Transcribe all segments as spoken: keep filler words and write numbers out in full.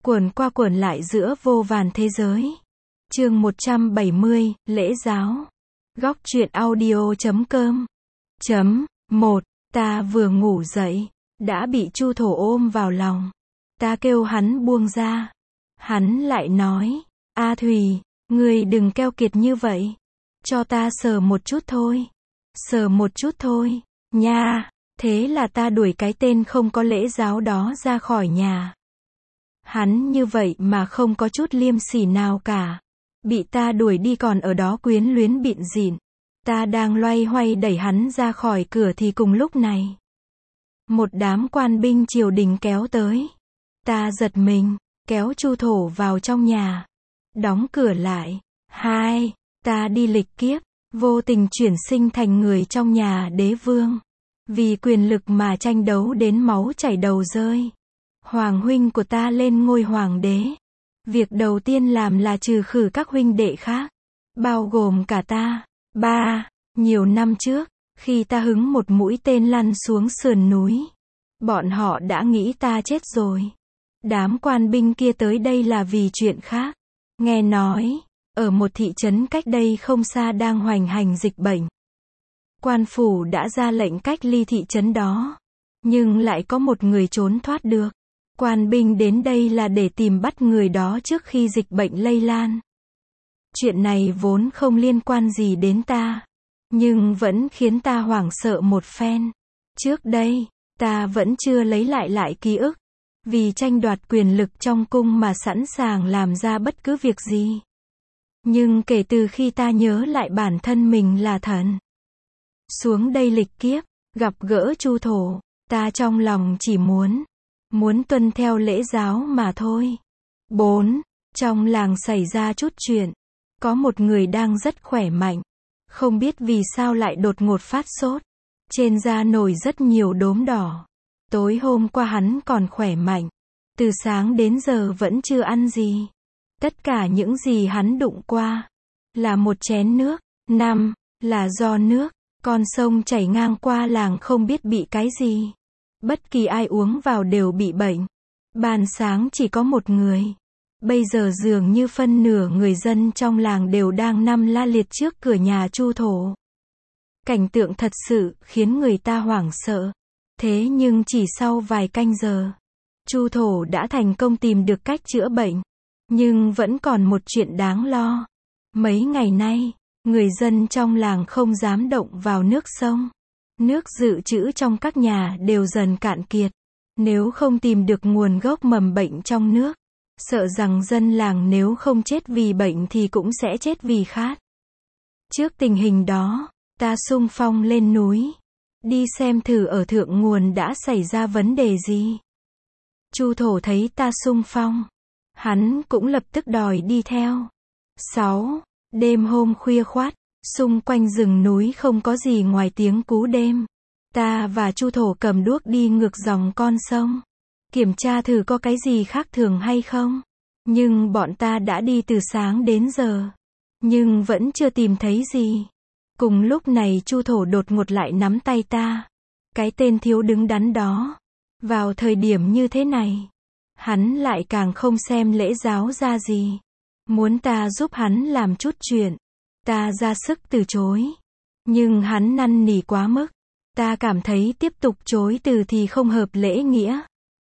Quẩn qua quẩn lại giữa vô vàn thế giới. Chương một trăm bảy mươi, lễ giáo. Góc truyện audio chấm com. Chấm một. Ta vừa ngủ dậy, đã bị Chu Thổ ôm vào lòng. Ta kêu hắn buông ra. Hắn lại nói, A Thùy, ngươi đừng keo kiệt như vậy. Cho ta sờ một chút thôi. Sờ một chút thôi, nha. Thế là ta đuổi cái tên không có lễ giáo đó ra khỏi nhà. Hắn như vậy mà không có chút liêm sỉ nào cả. Bị ta đuổi đi còn ở đó quyến luyến bịn rịn. Ta đang loay hoay đẩy hắn ra khỏi cửa thì cùng lúc này, một đám quan binh triều đình kéo tới. Ta giật mình, kéo Chu Thổ vào trong nhà, đóng cửa lại. Hai, ta đi lịch kiếp, vô tình chuyển sinh thành người trong nhà đế vương. Vì quyền lực mà tranh đấu đến máu chảy đầu rơi. Hoàng huynh của ta lên ngôi hoàng đế. Việc đầu tiên làm là trừ khử các huynh đệ khác, bao gồm cả ta. Ba, nhiều năm trước, khi ta hứng một mũi tên lăn xuống sườn núi, bọn họ đã nghĩ ta chết rồi. Đám quan binh kia tới đây là vì chuyện khác. Nghe nói, ở một thị trấn cách đây không xa đang hoành hành dịch bệnh. Quan phủ đã ra lệnh cách ly thị trấn đó, nhưng lại có một người trốn thoát được. Quan binh đến đây là để tìm bắt người đó trước khi dịch bệnh lây lan. Chuyện này vốn không liên quan gì đến ta, nhưng vẫn khiến ta hoảng sợ một phen. Trước đây, ta vẫn chưa lấy lại lại ký ức, vì tranh đoạt quyền lực trong cung mà sẵn sàng làm ra bất cứ việc gì. Nhưng kể từ khi ta nhớ lại bản thân mình là thần, xuống đây lịch kiếp, gặp gỡ Chu Thổ, ta trong lòng chỉ muốn, muốn tuân theo lễ giáo mà thôi. Bốn. Trong làng xảy ra chút chuyện. Có một người đang rất khỏe mạnh. Không biết vì sao lại đột ngột phát sốt. Trên da nổi rất nhiều đốm đỏ. Tối hôm qua hắn còn khỏe mạnh. Từ sáng đến giờ vẫn chưa ăn gì. Tất cả những gì hắn đụng qua là một chén nước. Năm. Là do nước con sông chảy ngang qua làng không biết bị cái gì. Bất kỳ ai uống vào đều bị bệnh. Ban sáng chỉ có một người. Bây giờ dường như phân nửa người dân trong làng đều đang nằm la liệt trước cửa nhà Chu Thổ. Cảnh tượng thật sự khiến người ta hoảng sợ. Thế nhưng chỉ sau vài canh giờ, Chu Thổ đã thành công tìm được cách chữa bệnh. Nhưng vẫn còn một chuyện đáng lo. Mấy ngày nay, người dân trong làng không dám động vào nước sông. Nước dự trữ trong các nhà đều dần cạn kiệt. Nếu không tìm được nguồn gốc mầm bệnh trong nước, sợ rằng dân làng nếu không chết vì bệnh thì cũng sẽ chết vì khát. Trước tình hình đó, ta xung phong lên núi, đi xem thử ở thượng nguồn đã xảy ra vấn đề gì. Chu Thổ thấy ta xung phong, hắn cũng lập tức đòi đi theo. Sáu. Đêm hôm khuya khoắt, xung quanh rừng núi không có gì ngoài tiếng cú đêm. Ta và Chu Thổ cầm đuốc đi ngược dòng con sông, kiểm tra thử có cái gì khác thường hay không. Nhưng bọn ta đã đi từ sáng đến giờ, nhưng vẫn chưa tìm thấy gì. Cùng lúc này Chu Thổ đột ngột lại nắm tay ta. Cái tên thiếu đứng đắn đó. Vào thời điểm như thế này, hắn lại càng không xem lễ giáo ra gì. Muốn ta giúp hắn làm chút chuyện. Ta ra sức từ chối. Nhưng hắn năn nỉ quá mức. Ta cảm thấy tiếp tục chối từ thì không hợp lễ nghĩa,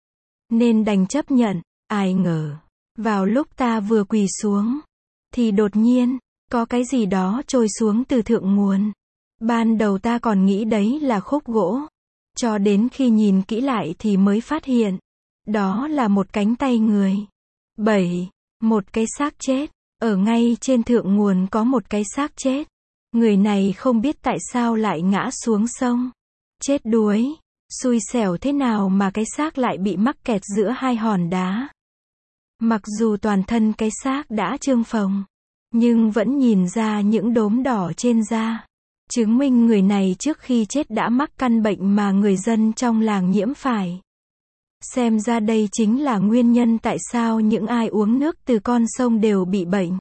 nên đành chấp nhận. Ai ngờ, vào lúc ta vừa quỳ xuống, thì đột nhiên, có cái gì đó trôi xuống từ thượng nguồn. Ban đầu ta còn nghĩ đấy là khúc gỗ. Cho đến khi nhìn kỹ lại thì mới phát hiện, đó là một cánh tay người. Bảy. Một cái xác chết. Ở ngay trên thượng nguồn có một cái xác chết. Người này không biết tại sao lại ngã xuống sông. Chết đuối. Xui xẻo thế nào mà cái xác lại bị mắc kẹt giữa hai hòn đá. Mặc dù toàn thân cái xác đã trương phồng, nhưng vẫn nhìn ra những đốm đỏ trên da. Chứng minh người này trước khi chết đã mắc căn bệnh mà người dân trong làng nhiễm phải. Xem ra đây chính là nguyên nhân tại sao những ai uống nước từ con sông đều bị bệnh.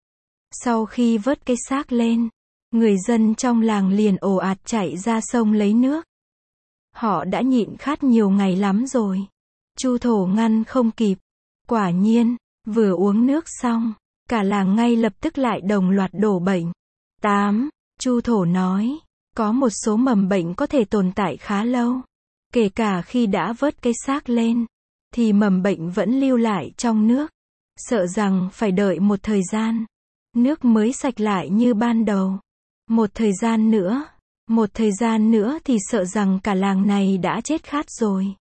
Sau khi vớt cái xác lên, người dân trong làng liền ồ ạt chạy ra sông lấy nước. Họ đã nhịn khát nhiều ngày lắm rồi. Chu Thổ ngăn không kịp. Quả nhiên, vừa uống nước xong, cả làng ngay lập tức lại đồng loạt đổ bệnh. tám. Chu thổ nói, có một số mầm bệnh có thể tồn tại khá lâu. Kể cả khi đã vớt cái xác lên, thì mầm bệnh vẫn lưu lại trong nước. Sợ rằng phải đợi một thời gian, nước mới sạch lại như ban đầu. Một thời gian nữa, một thời gian nữa thì sợ rằng cả làng này đã chết khát rồi.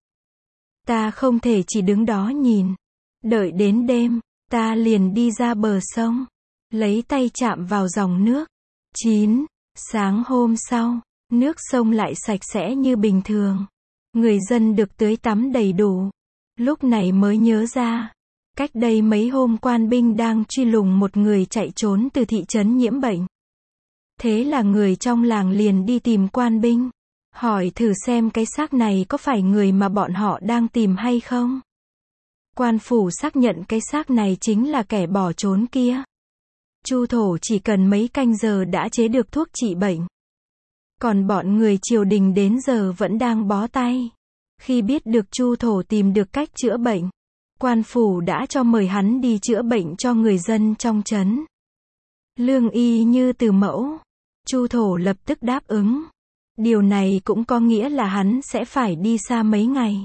Ta không thể chỉ đứng đó nhìn. Đợi đến đêm, ta liền đi ra bờ sông, lấy tay chạm vào dòng nước. chín. Sáng hôm sau, nước sông lại sạch sẽ như bình thường. Người dân được tưới tắm đầy đủ. Lúc này mới nhớ ra, cách đây mấy hôm quan binh đang truy lùng một người chạy trốn từ thị trấn nhiễm bệnh. Thế là người trong làng liền đi tìm quan binh, hỏi thử xem cái xác này có phải người mà bọn họ đang tìm hay không. Quan phủ xác nhận cái xác này chính là kẻ bỏ trốn kia. Chu thổ chỉ cần mấy canh giờ đã chế được thuốc trị bệnh. Còn bọn người triều đình đến giờ vẫn đang bó tay. Khi biết được Chu thổ tìm được cách chữa bệnh, quan phủ đã cho mời hắn đi chữa bệnh cho người dân trong trấn. Lương y như từ mẫu. Chu thổ lập tức đáp ứng. Điều này cũng có nghĩa là hắn sẽ phải đi xa mấy ngày.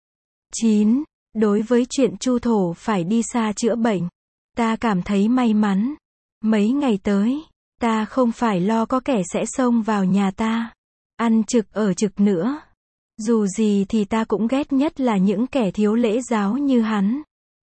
chín. Đối với chuyện Chu thổ phải đi xa chữa bệnh, ta cảm thấy may mắn. Mấy ngày tới, ta không phải lo có kẻ sẽ xông vào nhà ta, ăn trực ở trực nữa. Dù gì thì ta cũng ghét nhất là những kẻ thiếu lễ giáo như hắn.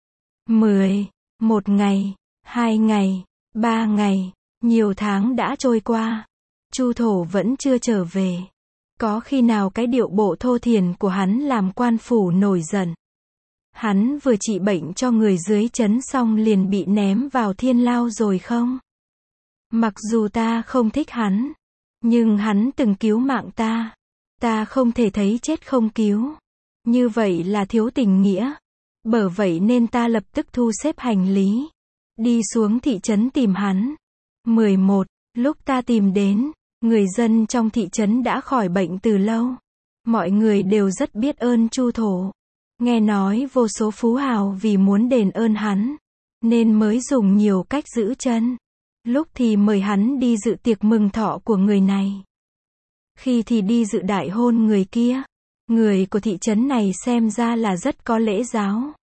mười. Một ngày, hai ngày, ba ngày, nhiều tháng đã trôi qua. Chu thổ vẫn chưa trở về. Có khi nào cái điệu bộ thô thiển của hắn làm quan phủ nổi giận. Hắn vừa trị bệnh cho người dưới trấn xong liền bị ném vào thiên lao rồi không? Mặc dù ta không thích hắn, nhưng hắn từng cứu mạng ta. Ta không thể thấy chết không cứu. Như vậy là thiếu tình nghĩa. Bởi vậy nên ta lập tức thu xếp hành lý, đi xuống thị trấn tìm hắn. mười một. Lúc ta tìm đến, người dân trong thị trấn đã khỏi bệnh từ lâu. Mọi người đều rất biết ơn Chu thổ. Nghe nói vô số phú hào vì muốn đền ơn hắn, nên mới dùng nhiều cách giữ chân. Lúc thì mời hắn đi dự tiệc mừng thọ của người này. Khi thì đi dự đại hôn người kia. Người của thị trấn này xem ra là rất có lễ giáo.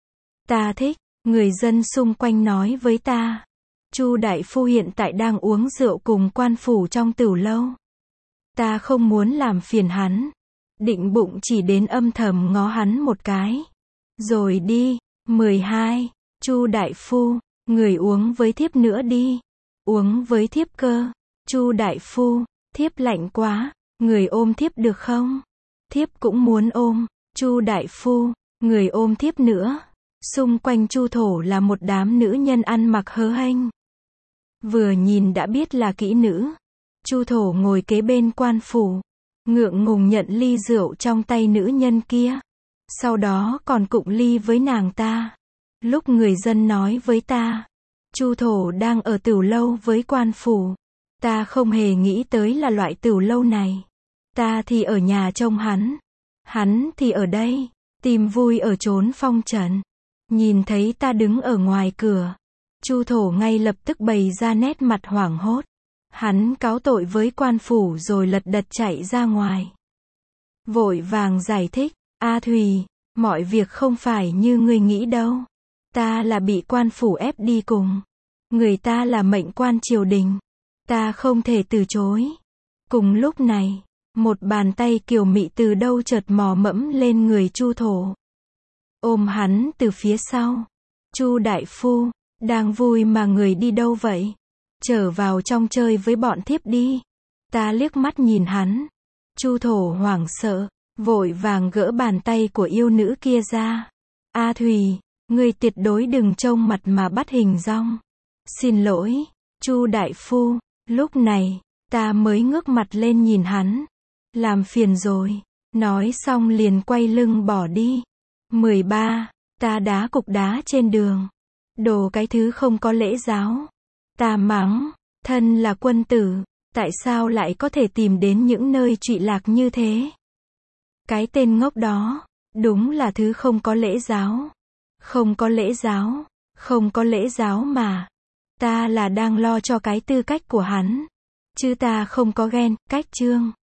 Ta thích, người dân xung quanh nói với ta. Chu đại phu hiện tại đang uống rượu cùng quan phủ trong tửu lâu. Ta không muốn làm phiền hắn. Định bụng chỉ đến âm thầm ngó hắn một cái. Rồi đi. mười hai. Chu đại phu, người uống với thiếp nữa đi. Uống với thiếp cơ. Chu đại phu, thiếp lạnh quá, người ôm thiếp được không? Thiếp cũng muốn ôm. Chu đại phu, người ôm thiếp nữa. Xung quanh Chu thổ là một đám nữ nhân ăn mặc hớ hênh. Vừa nhìn đã biết là kỹ nữ. Chu thổ ngồi kế bên quan phủ, ngượng ngùng nhận ly rượu trong tay nữ nhân kia. Sau đó còn cụng ly với nàng ta. Lúc người dân nói với ta, Chu thổ đang ở tửu lâu với quan phủ, ta không hề nghĩ tới là loại tửu lâu này. Ta thì ở nhà trông hắn, hắn thì ở đây, tìm vui ở chốn phong trần. Nhìn thấy ta đứng ở ngoài cửa, Chu thổ ngay lập tức bày ra nét mặt hoảng hốt. Hắn cáo tội với quan phủ rồi lật đật chạy ra ngoài. Vội vàng giải thích, A Thùy, mọi việc không phải như ngươi nghĩ đâu. Ta là bị quan phủ ép đi cùng. Người ta là mệnh quan triều đình. Ta không thể từ chối. Cùng lúc này, một bàn tay kiều mị từ đâu chợt mò mẫm lên người Chu thổ. Ôm hắn từ phía sau. Chu đại phu, đang vui mà người đi đâu vậy? Trở vào trong chơi với bọn thiếp đi. Ta liếc mắt nhìn hắn. Chu thổ hoảng sợ, vội vàng gỡ bàn tay của yêu nữ kia ra. A Thùy, ngươi tuyệt đối đừng trông mặt mà bắt hình dong. Xin lỗi, Chu đại phu. Lúc này, ta mới ngước mặt lên nhìn hắn. Làm phiền rồi. Nói xong liền quay lưng bỏ đi. mười ba. Ta đá cục đá trên đường. Đồ cái thứ không có lễ giáo. Ta mắng, thân là quân tử, tại sao lại có thể tìm đến những nơi trụy lạc như thế? Cái tên ngốc đó, đúng là thứ không có lễ giáo. Không có lễ giáo. Không có lễ giáo mà. Ta là đang lo cho cái tư cách của hắn. Chứ ta không có ghen, cách chương.